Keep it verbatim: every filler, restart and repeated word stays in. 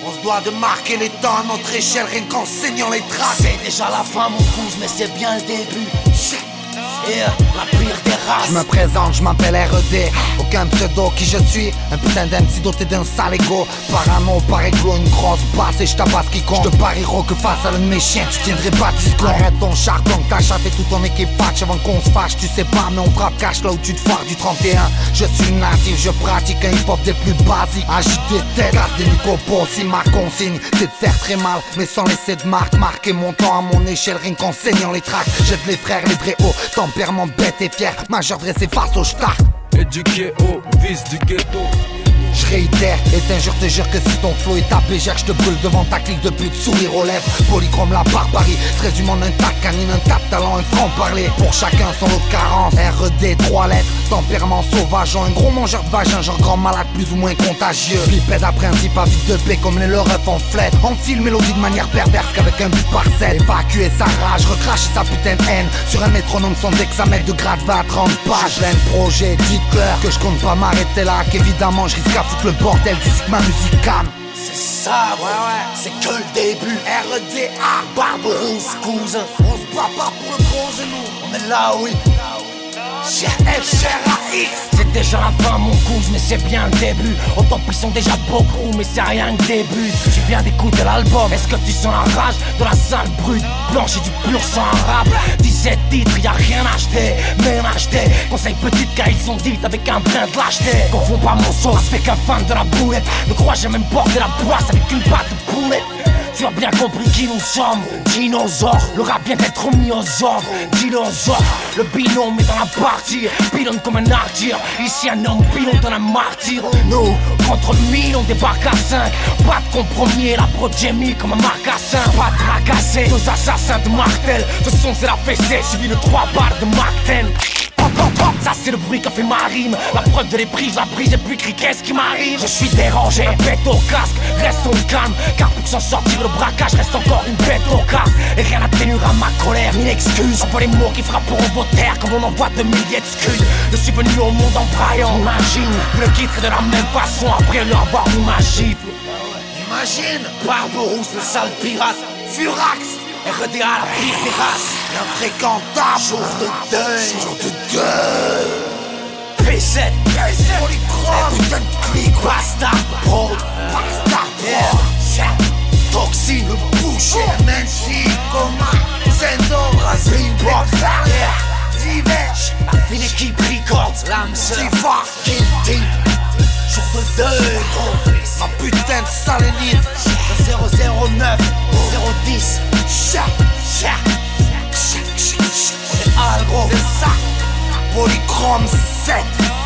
On se doit de marquer les temps à notre échelle, rien qu'en saignant les traces. C'est déjà la fin mon cousin, mais c'est bien le début. Yeah, la pire des races. Je me présente, je m'appelle R E D. Aucun pseudo qui je suis. Un putain d'M C doté d'un sale ego. Parano, par éclos, une grosse basse et je tabasse quiconque. Je te parierai que face à l'un de mes chiens tu tiendrais pas disclon. Arrête ton charbon, ta chatte et toute ton équipe fâche avant qu'on se fâche. Tu sais pas mais on frappe cash là où tu te foires du trente et un. Je suis natif, je pratique un hip hop des plus basiques. Agite des têtes, casse des micropos. Si ma consigne c'est de faire très mal mais sans laisser de marque. Marquer mon temps à mon échelle rien qu'en saignant les tracks. Jette les frères, les vrais hauts. Tempérament bête et fier, majeur dressé face au star. Éduqué au vice du ghetto. Je réitère, et t'injure, te jure que si ton flow est tapé, je te brûle devant ta clique de pute, sourire aux lèvres. Polychrome, la barbarie, se résume en un tas de canine, un tas de talent, un franc-parler. Pour chacun son lot de carence, R E D, trois lettres, tempérament sauvage, un gros mangeur de vagin, genre grand malade plus ou moins contagieux. Bipède à principe, à vite de paix comme les leurs en flette. Enfile mélodie de manière perverse qu'avec un but parcelle. Évacuer sa rage, recracher sa putain de haine sur un métronome sans hexamètre de grade vingt à trente pages. Plein de projets, dites-leur que je compte pas m'arrêter là, qu'évidemment je risque à foutre le bordel d'ici que ma musique calme. C'est ça, ouais, ouais, c'est que le début. R E D A, Barberousse, cousin. on se bat pas pour le bronze et nous On est là, oui. F R A X. C'est déjà la fin mon cousin, mais c'est bien le début. Autant qu'ils sont déjà beaucoup, mais c'est rien que début. Tu viens d'écouter l'album, est-ce que tu sens la rage de la salle brute, blanche et du pur sang arabe. dix-sept titres, y'a rien acheté, même acheté. Conseil petite car ils sont dites avec un brin de lâcheté. Confonds pas mon sauce avec un fan de la boulette. Ne crois jamais me porter la poisse avec une patte de poulet. Tu as bien compris qui nous sommes, dinosaures. Le rap vient d'être mis aux ordres, dinosaures. Le binôme est dans la partie, pilonne comme un artire. Ici un homme pilote dans un martyr. Nous, contre mille, on débarque à cinq. Pas de compromis, la progémie comme un marcassin. Pas de tracassé, deux assassins de martel. Ce son c'est la fessée, suivi de trois barres de Mark dix. Ça c'est le bruit qu'a fait ma rime. La preuve de les prises, la brise et puis crie qu'est-ce qui m'arrive. Je suis dérangé, bête au casque, restons calmes. Car pour s'en sortir le braquage reste encore une bête au casque. Et rien n'atténuera ma colère, ni l'excuse. Envoie les mots qui frapperont vos terres comme on envoie de milliers de scuds. Je suis venu au monde en braillant, imagine. Vous le quitterez de la même façon après leur avoir mis ma gifle. Imagine, Barberousse, le sale pirate, Furax, R E D A, la pire des races. l'infréquentable, Jour de deuil, jour de deuil. P sept, Polychrome, putain de clic, Bastard, Pro, Bastard, yeah. Toxine, le boucher, M N C, Coma, Zendo, Brasil, Box, Yeah. Diverge, Une équipe Records, l'âme sœur, Tifa, Guilty. Jour de deuil, ma putain de salénite, zéro zéro neuf, zéro dix. chat, Chat. chat, chat, chat. On est Algro. C'est ça, Polychrome sept.